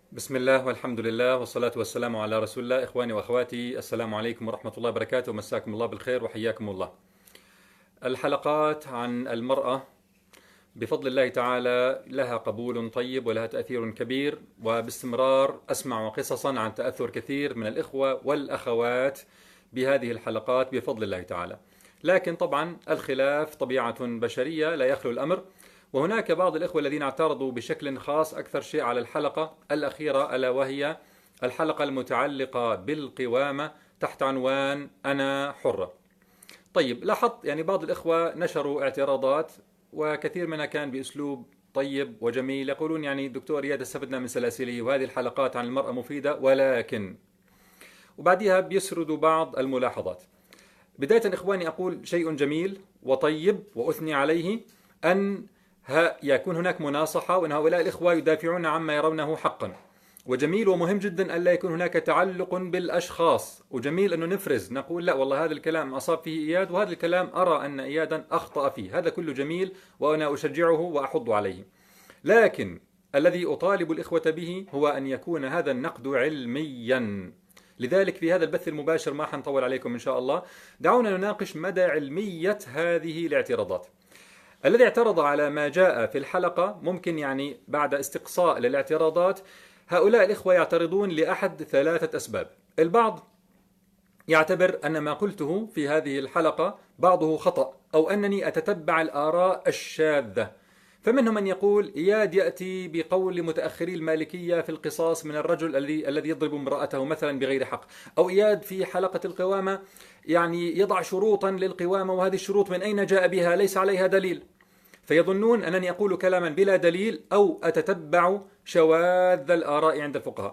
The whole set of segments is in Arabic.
بسم الله والحمد لله والصلاة والسلام على رسول الله. إخواني وأخواتي، السلام عليكم ورحمة الله وبركاته، مساكم الله بالخير وحياكم الله. الحلقات عن المرأة بفضل الله تعالى لها قبول طيب ولها تأثير كبير، وباستمرار أسمع قصصا عن تأثر كثير من الإخوة والأخوات بهذه الحلقات بفضل الله تعالى. لكن طبعا الخلاف طبيعة بشرية لا يخلو الأمر، وهناك بعض الإخوة الذين اعترضوا بشكل خاص أكثر شيء على الحلقة الأخيرة، ألا وهي الحلقة المتعلقة بالقوامة تحت عنوان أنا حرة. طيب، لاحظت يعني بعض الإخوة نشروا اعتراضات، وكثير منها كان بأسلوب طيب وجميل، يقولون يعني دكتور إياد استفدنا من سلاسله وهذه الحلقات عن المرأة مفيدة، ولكن وبعدها بيسردوا بعض الملاحظات. بداية إخواني أقول شيء جميل وطيب وأثني عليه أن يكون هناك مناصحة، وأن هؤلاء الإخوة يدافعون عما يرونه حقا، وجميل ومهم جدا أن لا يكون هناك تعلق بالأشخاص، وجميل أنه نفرز نقول لا والله هذا الكلام أصاب فيه إياد وهذا الكلام أرى أن إيادا أخطأ فيه، هذا كله جميل وأنا أشجعه وأحض عليه. لكن الذي أطالب الإخوة به هو أن يكون هذا النقد علميا. لذلك في هذا البث المباشر، ما حنطول عليكم إن شاء الله، دعونا نناقش مدى علمية هذه الاعتراضات. الذي اعترض على ما جاء في الحلقة ممكن يعني بعد استقصاء للاعتراضات، هؤلاء الإخوة يعترضون لأحد ثلاثة أسباب. البعض يعتبر أن ما قلته في هذه الحلقة بعضه خطأ، أو أنني أتتبع الآراء الشاذة. فمنهم من يقول إياد يأتي بقول متأخري المالكية في القصاص من الرجل الذي يضرب امرأته مثلا بغير حق، أو إياد في حلقة القوامة يعني يضع شروطا للقوامة، وهذه الشروط من أين جاء بها؟ ليس عليها دليل. فيظنون أنني أقول كلاما بلا دليل أو أتتبع شواذ الآراء عند الفقهاء.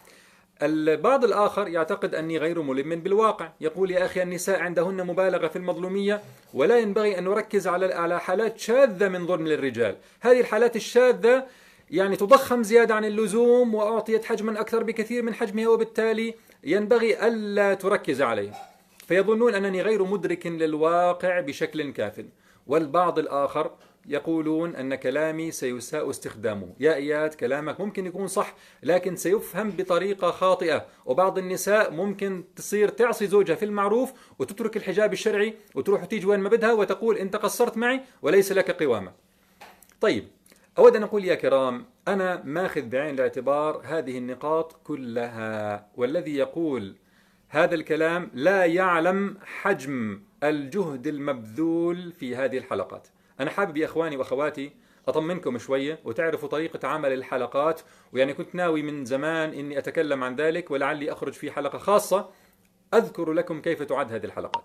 البعض الآخر يعتقد أني غير ملم بالواقع، يقول يا أخي النساء عندهن مبالغة في المظلومية، ولا ينبغي أن نركز على حالات شاذة من ظلم للرجال. هذه الحالات الشاذة يعني تضخم زيادة عن اللزوم وأعطيت حجما أكثر بكثير من حجمها، وبالتالي ينبغي ألا تركز عليه. فيظنون أنني غير مدرك للواقع بشكل كاف. والبعض الآخر يقولون أن كلامي سيساء استخدامه. يا إياد كلامك ممكن يكون صح، لكن سيفهم بطريقة خاطئة، وبعض النساء ممكن تصير تعصي زوجها في المعروف وتترك الحجاب الشرعي وتروح وتيجي وين ما بدها وتقول أنت قصرت معي وليس لك قوامة. طيب، أود أن أقول يا كرام، أنا ماخذ بعين الاعتبار هذه النقاط كلها، والذي يقول هذا الكلام لا يعلم حجم الجهد المبذول في هذه الحلقات. أنا حابب يا إخواني وأخواتي أطمنكم شوية وتعرفوا طريقة عمل الحلقات، ويعني كنت ناوي من زمان إني أتكلم عن ذلك، ولعلي أخرج في حلقة خاصة أذكر لكم كيف تعد هذه الحلقات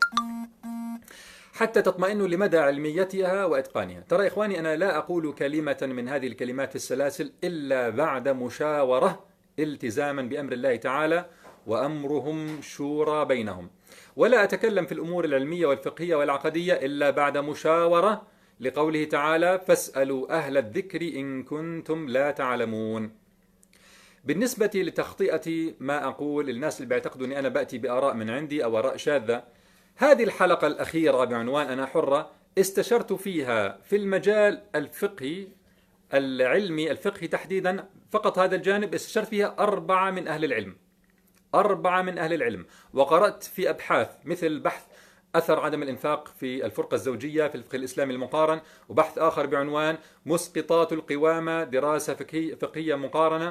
حتى تطمئنوا لمدى علميتها وإتقانها. ترى إخواني، أنا لا أقول كلمة من هذه الكلمات السلاسل إلا بعد مشاورة التزاما بأمر الله تعالى، وأمرهم شورى بينهم، ولا أتكلم في الأمور العلمية والفقهية والعقدية إلا بعد مشاورة، لقوله تعالى فاسألوا أهل الذكر إن كنتم لا تعلمون. بالنسبة لتخطئة ما أقول الناس اللي بيعتقدوا أني أنا بأتي بآراء من عندي أو آراء شاذة، هذه الحلقة الأخيرة بعنوان أنا حرة استشرت فيها في المجال الفقهي العلمي الفقهي تحديدا، فقط هذا الجانب استشرت فيها 4 من أهل العلم، 4 من أهل العلم، وقرأت في أبحاث مثل بحث أثر عدم الإنفاق في الفرقة الزوجية في الفقه الإسلامي المقارن، وبحث آخر بعنوان مسقطات القوامة دراسة فقهية مقارنة،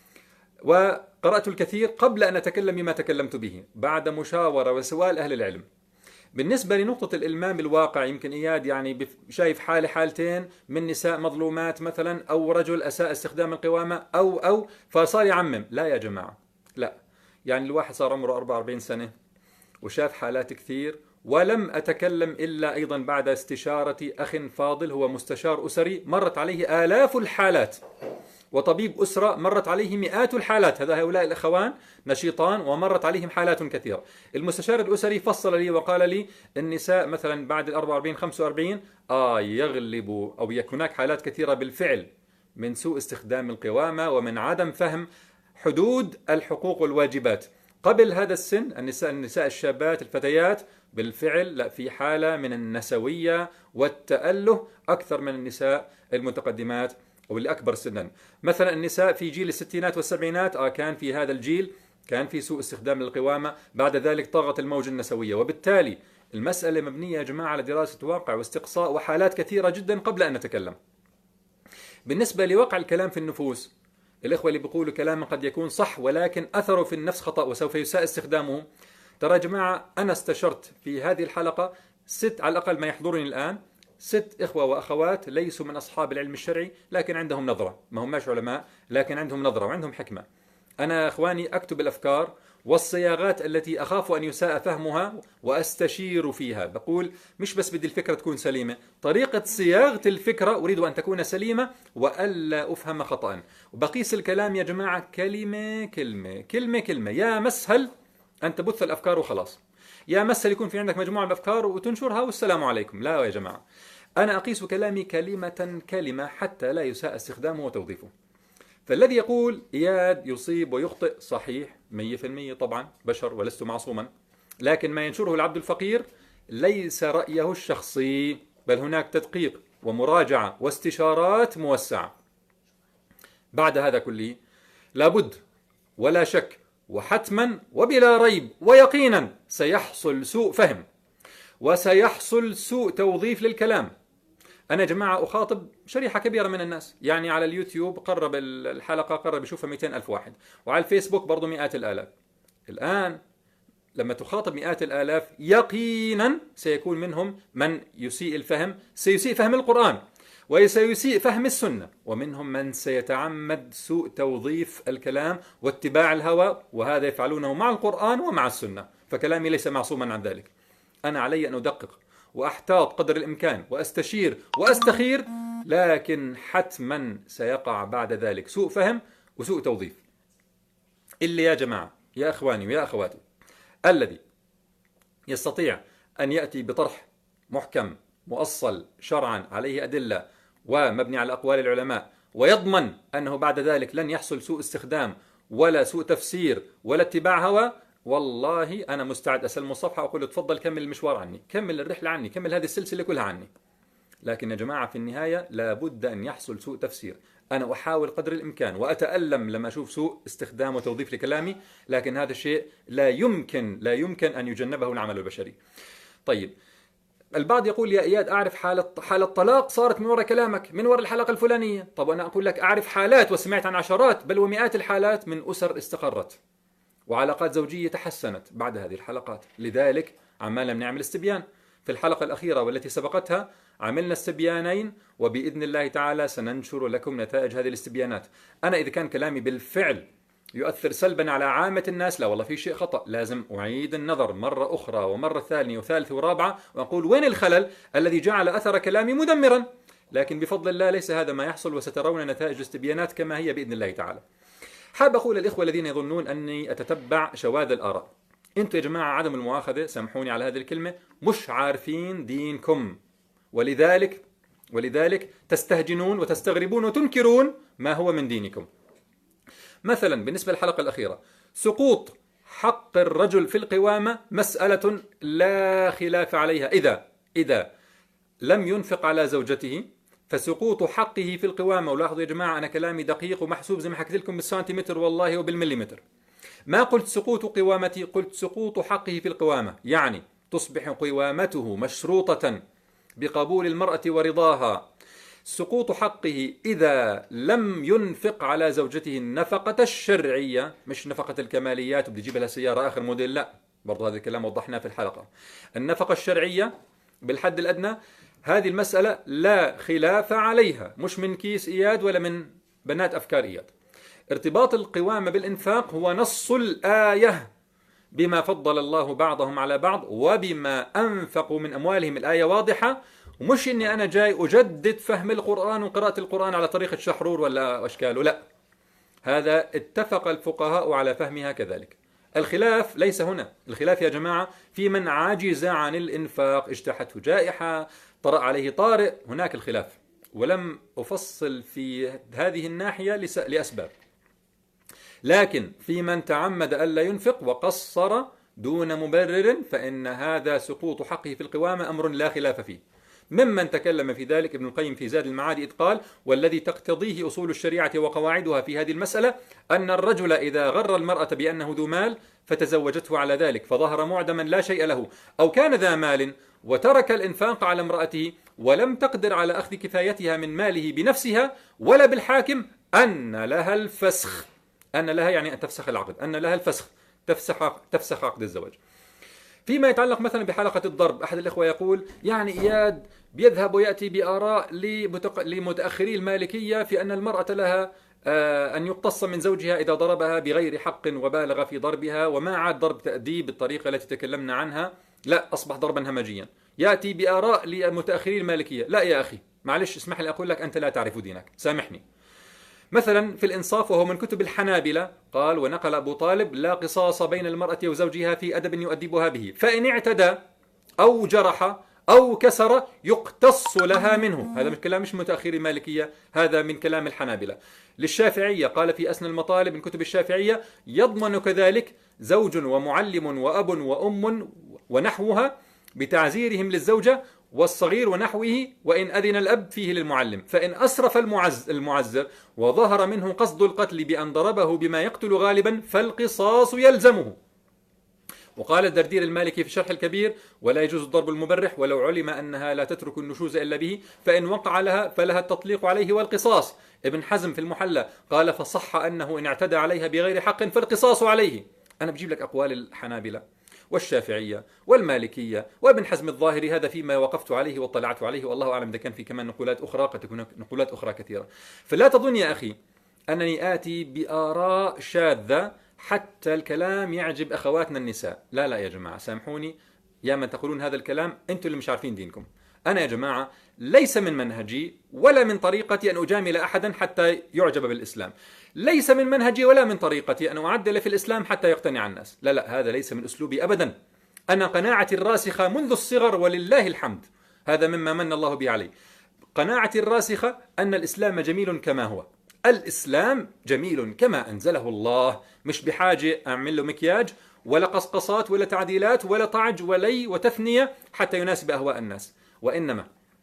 وقرأت الكثير قبل أن أتكلم بما تكلمت به بعد مشاورة وسؤال أهل العلم. بالنسبة لنقطة الإلمام بالواقع، يمكن إياد يعني شايف حالتين من نساء مظلومات مثلا، أو رجل أساء استخدام القوامة أو فصار يعمم. لا يا جماعة، لا. يعني الواحد صار عمره 44 سنة وشاف حالات كثير، ولم أتكلم إلا أيضا بعد استشارة أخ فاضل هو مستشار أسري مرت عليه آلاف الحالات، وطبيب أسرة مرت عليه مئات الحالات. هؤلاء الأخوان نشيطان ومرت عليهم حالات كثيرة. المستشار الأسري فصل لي وقال لي النساء مثلا بعد 44 45 يغلب أو هناك حالات كثيرة بالفعل من سوء استخدام القوامة ومن عدم فهم حدود الحقوق والواجبات. قبل هذا السن النساء الشابات الفتيات بالفعل لا، في حالة من النسوية والتأله أكثر من النساء المتقدمات أو اللي أكبر سنا. مثلا النساء في جيل الستينات والسبعينات كان في هذا الجيل كان في سوء استخدام للقوامة، بعد ذلك طغت الموجة النسوية، وبالتالي المسألة مبنية يا جماعة على دراسة واقع واستقصاء وحالات كثيرة جدا قبل أن نتكلم. بالنسبة لوقع الكلام في النفوس، الإخوة اللي بيقولوا كلام قد يكون صح ولكن أثره في النفس خطأ وسوف يساء استخدامه، ترى يا جماعة أنا استشرت في هذه الحلقة على الأقل ما يحضرني الآن 6 إخوة وأخوات ليسوا من أصحاب العلم الشرعي لكن عندهم نظرة، ما هم مش علماء لكن عندهم نظرة وعندهم حكمة. أنا أخواني أكتب الأفكار والصياغات التي أخاف أن يساء فهمها وأستشير فيها، بقول مش بس بدي الفكرة تكون سليمة، طريقة صياغة الفكرة أريد أن تكون سليمة وألا أفهم خطأ، وبقيس الكلام يا جماعة كلمة كلمة كلمة كلمة. يا مسهل أن تبث الأفكار وخلاص، يا مسهل يكون في عندك مجموعة من الأفكار وتنشرها والسلام عليكم. لا يا جماعة، أنا أقيس كلامي كلمة كلمة حتى لا يساء استخدامه وتوظيفه. فالذي يقول إياد يصيب ويخطئ صحيح 100%، طبعا بشر ولست معصوما، لكن ما ينشره العبد الفقير ليس رأيه الشخصي، بل هناك تدقيق ومراجعة واستشارات موسعة. بعد هذا كله لابد ولا شك وحتما وبلا ريب ويقينا سيحصل سوء فهم وسيحصل سوء توظيف للكلام. أنا جماعة أخاطب شريحة كبيرة من الناس، يعني على اليوتيوب قرب الحلقة قرب يشوفها 200 ألف واحد، وعلى الفيسبوك برضو مئات الآلاف. الآن لما تخاطب مئات الآلاف يقينا سيكون منهم من يسيء الفهم، سيسيء فهم القرآن وسيسيء فهم السنة، ومنهم من سيتعمد سوء توظيف الكلام واتباع الهوى، وهذا يفعلونه مع القرآن ومع السنة، فكلامي ليس معصوما عن ذلك. أنا علي أن أدقق وأحتاط قدر الإمكان وأستشير وأستخير، لكن حتما سيقع بعد ذلك سوء فهم وسوء توظيف. اللي يا جماعة يا أخواني ويا أخواتي الذي يستطيع أن يأتي بطرح محكم مؤصل شرعا عليه أدلة ومبني على أقوال العلماء ويضمن أنه بعد ذلك لن يحصل سوء استخدام ولا سوء تفسير ولا اتباع هوى، والله أنا مستعد أسلم الصفحة وأقول له تفضل كمل المشوار عني، كمل الرحلة عني، كمل هذه السلسلة كلها عني. لكن يا جماعة في النهاية لابد أن يحصل سوء تفسير. أنا أحاول قدر الإمكان وأتألم لما أشوف سوء استخدام وتوظيف لكلامي، لكن هذا الشيء لا يمكن أن يجنبه العمل البشري. طيب، البعض يقول يا إياد أعرف حالة طلاق صارت من وراء كلامك، من وراء الحلقة الفلانية. طب أنا أقول لك أعرف حالات وسمعت عن عشرات بل ومئات الحالات من أسر استقرت وعلاقات زوجية تحسنت بعد هذه الحلقات. لذلك عمالنا بنعمل استبيان. في الحلقة الأخيرة والتي سبقتها عملنا استبيانين، وبإذن الله تعالى سننشر لكم نتائج هذه الاستبيانات. أنا إذا كان كلامي بالفعل يؤثر سلبا على عامة الناس، لا والله في شيء خطأ، لازم أعيد النظر مرة أخرى ومرة ثانية وثالثة ورابعة وأقول وين الخلل الذي جعل أثر كلامي مدمرا. لكن بفضل الله ليس هذا ما يحصل، وسترون نتائج الاستبيانات كما هي بإذن الله تعالى. حاب أقول للإخوة الذين يظنون أني أتتبع شواذ الآراء، أنتم يا جماعة عدم المؤاخذة سامحوني على هذه الكلمة مش عارفين دينكم، ولذلك تستهجنون وتستغربون وتنكرون ما هو من دينكم. مثلا بالنسبة للحلقة الأخيرة، سقوط حق الرجل في القوامة مسألة لا خلاف عليها إذا لم ينفق على زوجته، فسقوط حقه في القوامة، ولاحظوا يا جماعة أنا كلامي دقيق ومحسوب زي ما حكيت لكم بالسنتيمتر والله وبالمليمتر، ما قلت سقوط قوامتي، قلت سقوط حقه في القوامة، يعني تصبح قوامته مشروطة بقبول المرأة ورضاها. سقوط حقه إذا لم ينفق على زوجته النفقة الشرعية، مش نفقة الكماليات وبدي يجيب لها سيارة آخر موديل، لا، برضو هذا الكلام وضحناه في الحلقة. النفقة الشرعية بالحد الأدنى هذه المسألة لا خلاف عليها، مش من كيس إياد ولا من بنات أفكار إياد. ارتباط القوامة بالإنفاق هو نص الآية، بما فضل الله بعضهم على بعض وبما أنفقوا من أموالهم، الآية واضحة، ومش إني أنا جاي أجدد فهم القرآن وقراءة القرآن على طريقة شحرور ولا أشكاله، لا، هذا اتفق الفقهاء على فهمها كذلك. الخلاف ليس هنا، الخلاف يا جماعة في من عجز عن الإنفاق، اجتاحته جائحة، طرأ عليه طارئ، هناك الخلاف، ولم أفصل في هذه الناحية لأسباب. لكن في من تعمد ألا ينفق وقصر دون مبرر، فإن هذا سقوط حقه في القوامة أمر لا خلاف فيه. ممن تكلم في ذلك ابن القيم في زاد المعاد إذ قال: والذي تقتضيه أصول الشريعة وقواعدها في هذه المسألة أن الرجل إذا غر المرأة بأنه ذو مال فتزوجته على ذلك فظهر معدما لا شيء له، أو كان ذا مال وترك الإنفاق على امرأته ولم تقدر على أخذ كفايتها من ماله بنفسها ولا بالحاكم، أن لها الفسخ. أن لها يعني أن تفسخ العقد، أن لها الفسخ، تفسخ عقد الزواج. فيما يتعلق مثلا بحلقة الضرب، أحد الإخوة يقول يعني إياد بيذهب ويأتي بآراء لمتأخري المالكية في أن المرأة لها أن يقتص من زوجها إذا ضربها بغير حق وبالغ في ضربها، وما عاد ضرب تأديب بالطريقة التي تكلمنا عنها، لا أصبح ضربا همجيا. يأتي بآراء لمتأخري المالكية. لا يا أخي معلش اسمح لي أقول لك أنت لا تعرف دينك، سامحني. مثلا في الإنصاف وهو من كتب الحنابلة قال: ونقل أبو طالب: لا قصاص بين المرأة وزوجها في أدب يؤدبها به، فإن اعتدى أو جرح أو كسر يقتص لها منه. هذا من كلام مش متأخر المالكية، هذا من كلام الحنابلة. للشافعية قال في أسنى المطالب من كتب الشافعية: يضمن كذلك زوج ومعلم وأب وأم ونحوها بتعزيرهم للزوجة والصغير ونحوه، وإن أذن الأب فيه للمعلم، فإن أسرف المعزر وظهر منه قصد القتل بأن ضربه بما يقتل غالبا فالقصاص يلزمه. وقال الدردير المالكي في شرح الكبير: ولا يجوز الضرب المبرح ولو علم أنها لا تترك النشوز إلا به، فإن وقع لها فلها التطليق عليه والقصاص. ابن حزم في المحلى قال: فصح أنه إن اعتدى عليها بغير حق فالقصاص عليه. أنا بجيب لك أقوال الحنابلة والشافعية والمالكية وابن حزم الظاهري، هذا فيما وقفت عليه واطلعت عليه، والله أعلم إذا كان في كمان نقولات أخرى، قد تكون نقولات أخرى كثيرة. فلا تظن يا أخي أنني آتي بآراء شاذة حتى الكلام يعجب أخواتنا النساء. لا لا يا جماعة، سامحوني يا من تقولون هذا الكلام، أنتم اللي مش عارفين دينكم. أنا يا جماعة ليس من منهجي ولا من طريقتي أن أجامل أحدا حتى يعجب بالإسلام، ليس من منهجي ولا من طريقتي أن أعدل في الإسلام حتى يقتنع الناس. لا لا، هذا ليس من أسلوبي أبدا. أنا قناعتي الراسخة منذ الصغر ولله الحمد، هذا مما من الله به علي، قناعتي الراسخة أن الإسلام جميل كما هو. الإسلام جميل كما أنزله الله، مش بحاجة أعمل له مكياج ولا قصقصات ولا تعديلات ولا طعج ولي وتثنية حتى يناسب أهواء الناس، وإنما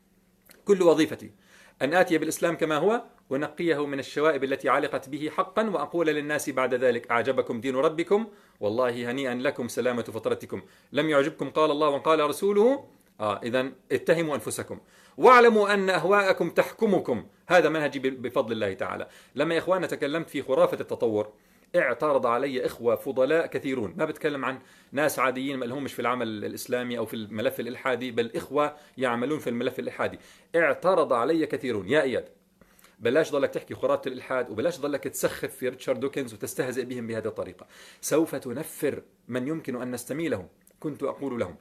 كل وظيفتي أن آتي بالإسلام كما هو ونقيه من الشوائب التي علقت به حقا، وأقول للناس بعد ذلك: أعجبكم دين ربكم؟ والله هنيئا لكم سلامة فطرتكم. لم يعجبكم قال الله وقال رسوله؟ إذن اتهموا أنفسكم واعلموا أن أهواءكم تحكمكم. هذا منهجي بفضل الله تعالى. لما يا إخوانا تكلمت في خرافة التطور اعترض علي إخوة فضلاء كثيرون، ما بتكلم عن ناس عاديين ما لهمش في العمل الإسلامي أو في الملف الإلحادي، بل إخوة يعملون في الملف الإلحادي. اعترض علي كثيرون: يا إياد بلاش ضلك تحكي خرافة الإلحاد، وبلاش ضلك تسخف في ريتشارد دوكنز وتستهزئ بهم بهذه الطريقة، سوف تنفر من يمكن أن نستميله. كنت أقول لهم: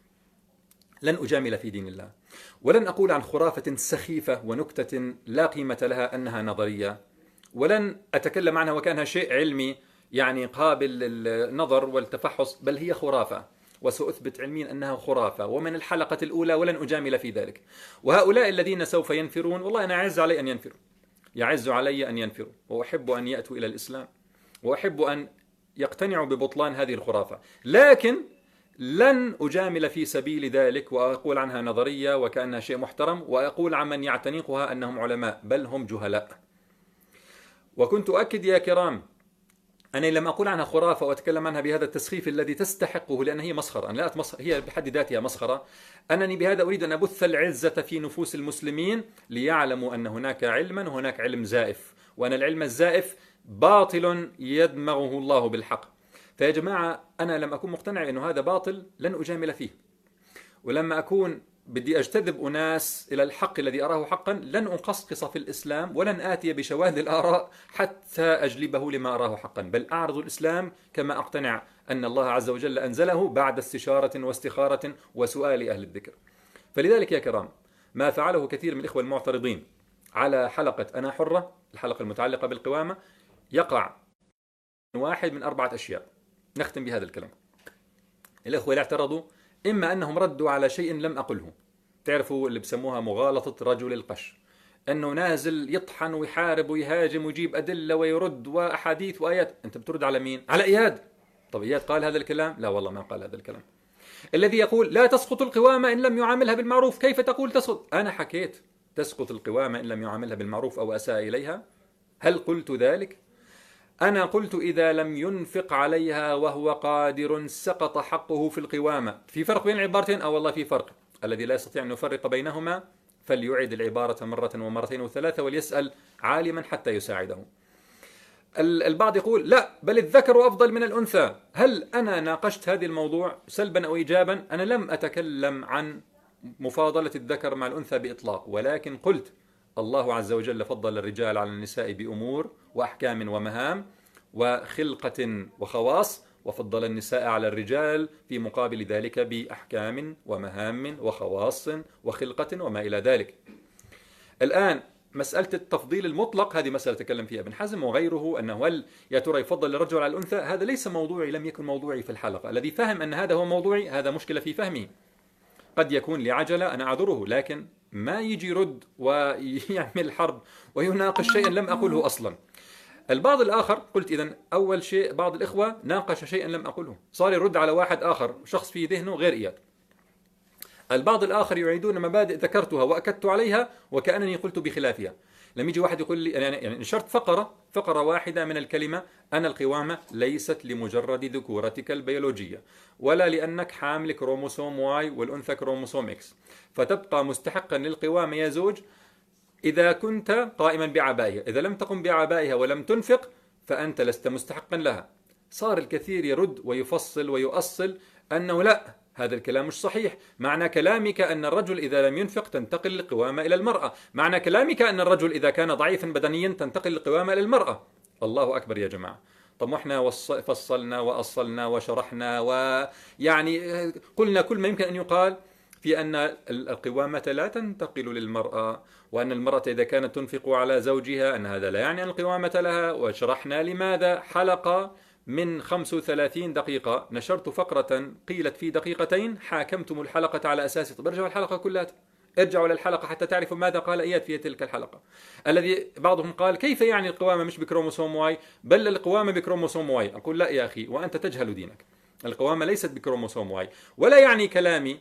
لن أجامل في دين الله، ولن أقول عن خرافة سخيفة ونكتة لا قيمة لها أنها نظرية، ولن أتكلم عنها وكأنها شيء علمي يعني قابل للنظر والتفحص، بل هي خرافة، وسأثبت علميا أنها خرافة ومن الحلقة الأولى، ولن أجامل في ذلك. وهؤلاء الذين سوف ينفرون، والله أنا أعز علي أن ينفروا، يعز علي أن ينفروا، وأحب أن يأتوا إلى الإسلام، وأحب أن يقتنعوا ببطلان هذه الخرافة، لكن لن أجامل في سبيل ذلك وأقول عنها نظرية وكأنها شيء محترم، وأقول عن من يعتنقها أنهم علماء، بل هم جهلاء. وكنت أؤكد يا كرام أنا لم أقول عنها خرافة وأتكلم عنها بهذا التسخيف الذي تستحقه، لأن هي مسخرة، أنا لا أتمسخر، هي بحد ذاتها مسخرة. أنني بهذا أريد أن أبث العزة في نفوس المسلمين ليعلموا أن هناك علما وهناك علم زائف، وأن العلم الزائف باطل يدمغه الله بالحق. فيا جماعة أنا لم أكون مقتنع أنه هذا باطل لن أجامل فيه، ولما أكون بدي أجتذب أناس إلى الحق الذي أراه حقا لن أقصقص في الإسلام، ولن آتي بشواذ الآراء حتى أجلبه لما أراه حقا، بل أعرض الإسلام كما أقتنع أن الله عز وجل أنزله بعد استشارة واستخارة وسؤال أهل الذكر. فلذلك يا كرام ما فعله كثير من الإخوة المعترضين على حلقة أنا حرة، الحلقة المتعلقة بالقوامة، يقع واحد من 4 أشياء. نختم بهذا الكلام. الإخوة اللي اعترضوا إما أنهم ردوا على شيء لم أقله، تعرفوا اللي بسموها مغالطة رجل القش، أنه نازل يطحن ويحارب ويهاجم ويجيب أدلة ويرد وأحاديث وآيات. أنت بترد على مين؟ على إياد. طب إياد قال هذا الكلام؟ لا والله ما قال هذا الكلام. الذي يقول لا تسقط القوامة إن لم يعاملها بالمعروف، كيف تقول تسقط؟ أنا حكيت تسقط القوامة إن لم يعاملها بالمعروف أو أساء إليها؟ هل قلت ذلك؟ أنا قلت إذا لم ينفق عليها وهو قادر سقط حقه في القوامة. في فرق بين العبارتين؟ والله في فرق. الذي لا يستطيع أن يفرق بينهما فليعيد العبارة مرة ومرتين وثلاثة وليسأل عالما حتى يساعده. البعض يقول لا، بل الذكر أفضل من الأنثى. هل أنا ناقشت هذا الموضوع سلبا أو إيجابا؟ أنا لم أتكلم عن مفاضلة الذكر مع الأنثى بإطلاق، ولكن قلت الله عز وجل فضل الرجال على النساء بأمور وأحكام ومهام وخلقة وخواص، وفضل النساء على الرجال في مقابل ذلك بأحكام ومهام وخواص وخلقة وما إلى ذلك. الآن مسألة التفضيل المطلق هذه مسألة تكلم فيها ابن حزم وغيره، أنه هل يا ترى يفضل الرجل على الأنثى؟ هذا ليس موضوعي، لم يكن موضوعي في الحلقة. الذي فهم أن هذا هو موضوعي هذا مشكلة في فهمه، قد يكون لعجلة أنا أعذره، لكن ما يجي يرد ويعمل حرب ويناقش شيئا لم أقله أصلا. البعض الآخر قلت إذن أول شيء بعض الإخوة ناقش شيئا لم أقله، صار يرد على واحد آخر شخص في ذهنه غير إياد. البعض الآخر يعيدون مبادئ ذكرتها وأكدت عليها وكأنني قلت بخلافها. لما يجي واحد يقول لي يعني نشرت فقرة واحدة من الكلمة: أن القوامة ليست لمجرد ذكورتك البيولوجية، ولا لأنك حامل كروموسوم واي والأنثى كروموسوم إكس، فتبقى مستحقا للقوامة يا زوج إذا كنت قائما بعبائها، إذا لم تقم بعبائها ولم تنفق فأنت لست مستحقا لها. صار الكثير يرد ويفصل ويؤصل أنه لا، هذا الكلام مش صحيح. معنى كلامك أن الرجل إذا لم ينفق تنتقل القوامة إلى المرأة، معنى كلامك أن الرجل إذا كان ضعيفا بدنيا تنتقل القوامة إلى المرأة. الله أكبر يا جماعة. طب احنا فصلنا وأصلنا وشرحنا ويعني قلنا كل ما يمكن أن يقال في أن القوامة لا تنتقل للمرأة، وأن المرأة إذا كانت تنفق على زوجها أن هذا لا يعني أن القوامة لها، وشرحنا لماذا. حلقة من 35 دقيقة نشرت فقرة قيلت في دقيقتين، حاكمتم الحلقة على أساس. طب ارجعوا الحلقة كلها، ارجعوا للحلقة حتى تعرفوا ماذا قال إياد في تلك الحلقة. الذي بعضهم قال كيف يعني القوامة مش بكروموسوم واي، بل القوامة بكروموسوم واي. أقول لا يا أخي، وأنت تجهل دينك. القوامة ليست بكروموسوم واي، ولا يعني كلامي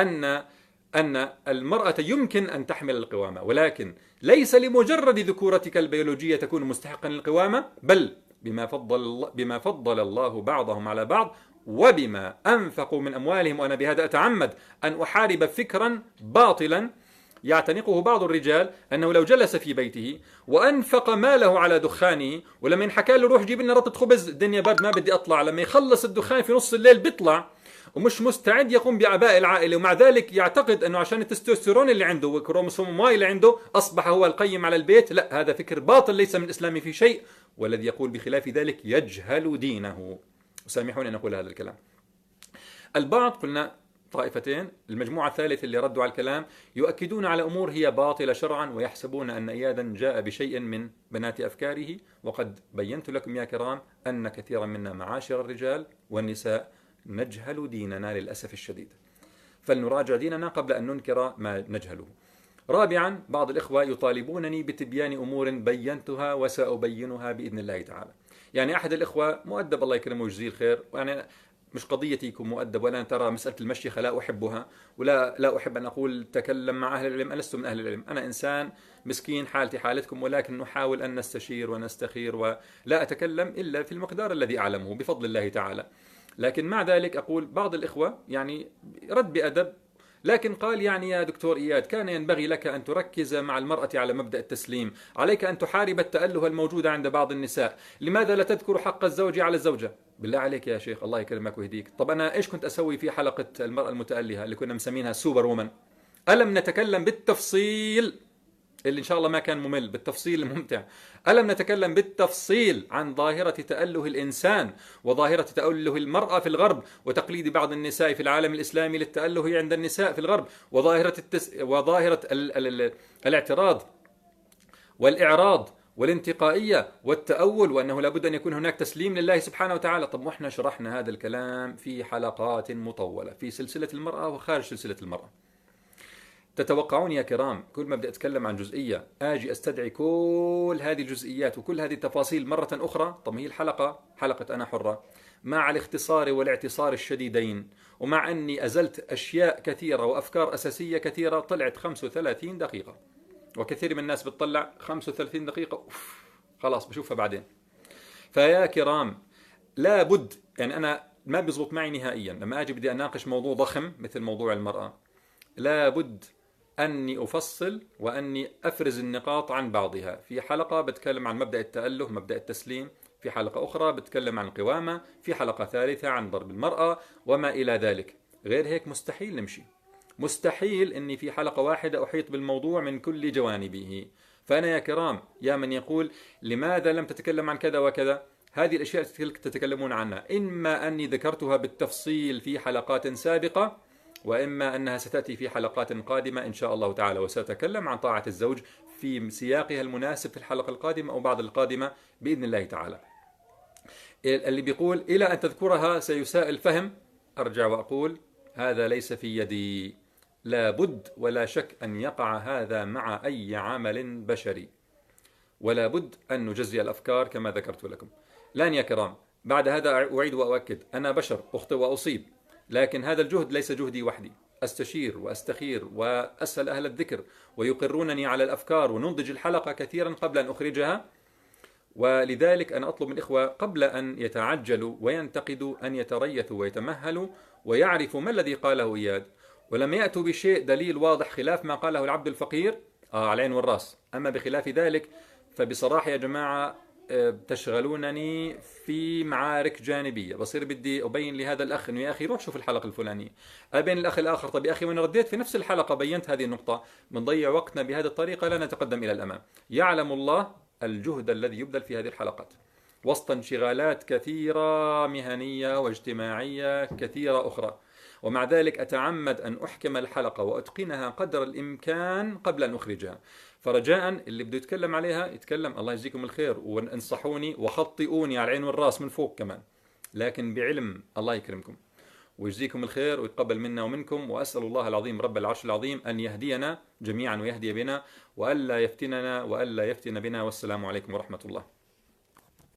أن المرأة يمكن أن تحمل القوامة، ولكن ليس لمجرد ذكورتك البيولوجية تكون مستحقا للقوامة، بل بما فضل الله بعضهم على بعض وبما أنفقوا من أموالهم. وأنا بهذا أتعمد أن أحارب فكرا باطلا يعتنقه بعض الرجال، أنه لو جلس في بيته وأنفق ماله على دخانه، ولما ينحكى له روح جيب لنا رطة خبز، الدنيا برد ما بدي أطلع، لما يخلص الدخان في نص الليل بيطلع ومش مستعد يقوم بأعباء العائلة، ومع ذلك يعتقد أنه عشان التستوستيرون اللي عنده والكروموسوم واي اللي عنده أصبح هو القيم على البيت. لا، هذا فكر باطل ليس من الإسلام في شيء، والذي يقول بخلاف ذلك يجهل دينه. سامحوني أن أقول هذا الكلام. البعض قلنا طائفتين، المجموعة الثالثة اللي ردوا على الكلام يؤكدون على أمور هي باطلة شرعا، ويحسبون أن إيادا جاء بشيء من بنات أفكاره. وقد بينت لكم يا كرام أن كثيرا منا معاشر الرجال والنساء نجهل ديننا للأسف الشديد، فلنراجع ديننا قبل أن ننكر ما نجهله. رابعا، بعض الإخوة يطالبونني بتبيان أمور بينتها وسأبينها بإذن الله تعالى. يعني أحد الإخوة مؤدب الله يكرمه ويجزيه الخير، وأنا مش قضيتي يكون مؤدب، ولا ترى مسألة المشيخة لا أحبها، لا أحب أن أقول تكلم مع أهل العلم، أنا لست من أهل العلم، أنا إنسان مسكين حالتي حالتكم، ولكن نحاول أن نستشير ونستخير، ولا أتكلم إلا في المقدار الذي أعلمه بفضل الله تعالى. لكن مع ذلك أقول بعض الإخوة يعني رد بأدب، لكن قال يعني يا دكتور إياد كان ينبغي لك أن تركز مع المرأة على مبدأ التسليم، عليك أن تحارب التأله الموجود عند بعض النساء، لماذا لا تذكر حق الزوج على الزوجة؟ بالله عليك يا شيخ، الله يكرمك ويهديك. طب أنا إيش كنت أسوي في حلقة المرأة المتألهة اللي كنا مسمينها سوبر وومن؟ ألم نتكلم بالتفصيل اللي إن شاء الله ما كان ممل، بالتفصيل الممتع؟ ألم نتكلم بالتفصيل عن ظاهرة تأله الإنسان وظاهرة تأله المرأة في الغرب، وتقليد بعض النساء في العالم الإسلامي للتأله عند النساء في الغرب، وظاهرة الاعتراض والإعراض والانتقائية والتأول، وأنه لابد أن يكون هناك تسليم لله سبحانه وتعالى. طب وإحنا شرحنا هذا الكلام في حلقات مطولة في سلسلة المرأة وخارج سلسلة المرأة. تتوقعون يا كرام كل ما بدي أتكلم عن جزئية آجي أستدعي كل هذه الجزئيات وكل هذه التفاصيل مرة أخرى؟ طب هي الحلقة حلقة أنا حرة، مع الاختصار والاعتصار الشديدين، ومع أني أزلت أشياء كثيرة وأفكار أساسية كثيرة، طلعت 35 دقيقة. وكثير من الناس بتطلع 35 دقيقة أوف خلاص بشوفها بعدين. فيا كرام لابد، يعني أنا ما بيزبط معي نهائيا لما أجي بدي أناقش موضوع ضخم مثل موضوع المرأة، لابد أني أفصل وأني أفرز النقاط عن بعضها. في حلقة بتكلم عن مبدأ التأله، مبدأ التسليم، في حلقة أخرى بتكلم عن القوامة، في حلقة ثالثة عن ضرب المرأة وما إلى ذلك. غير هيك مستحيل نمشي، مستحيل أني في حلقة واحدة أحيط بالموضوع من كل جوانبه. فأنا يا كرام، يا من يقول لماذا لم تتكلم عن كذا وكذا، هذه الأشياء تتكلمون عنها إما أني ذكرتها بالتفصيل في حلقات سابقة، وإما أنها ستأتي في حلقات قادمة إن شاء الله تعالى، وسأتكلم عن طاعة الزوج في سياقها المناسب في الحلقة القادمة أو بعد القادمة بإذن الله تعالى. اللي بيقول إلى أن تذكرها سيساء الفهم، أرجع وأقول هذا ليس في يدي. لابد ولا شك أن يقع هذا مع أي عمل بشري، ولا بد أن نجزي الأفكار كما ذكرت لكم. لان يا كرام، بعد هذا أعيد وأؤكد، أنا بشر أخطئ وأصيب، لكن هذا الجهد ليس جهدي وحدي، أستشير وأستخير وأسأل أهل الذكر ويقرونني على الأفكار، وننضج الحلقة كثيرا قبل أن أخرجها. ولذلك أنا أطلب من الإخوة قبل أن يتعجلوا وينتقدوا أن يتريثوا ويتمهلوا ويعرفوا ما الذي قاله إياد، ولم يأتوا بشيء دليل واضح خلاف ما قاله العبد الفقير على العين والرأس. أما بخلاف ذلك فبصراحة يا جماعة تشغلونني في معارك جانبية. بصير بدي أبين لهذا الأخ أنه يا أخي روح شوف الحلقة الفلانية، أبين الأخ الآخر طب يا أخي وأنا رديت في نفس الحلقة بينت هذه النقطة. بنضيع وقتنا بهذه الطريقة، لا نتقدم إلى الأمام. يعلم الله الجهد الذي يبذل في هذه الحلقات وسط انشغالات كثيرة مهنية واجتماعية كثيرة أخرى، ومع ذلك أتعمد أن أحكم الحلقة وأتقنها قدر الإمكان قبل أن أخرجها. فرجاء اللي بده يتكلم عليها يتكلم، الله يجزيكم الخير، وانصحوني وخطئوني على العين والراس من فوق كمان، لكن بعلم. الله يكرمكم ويجزيكم الخير ويتقبل منا ومنكم. وأسأل الله العظيم رب العرش العظيم أن يهدينا جميعا ويهدي بنا، وألا يفتننا وألا يفتن بنا. والسلام عليكم ورحمة الله.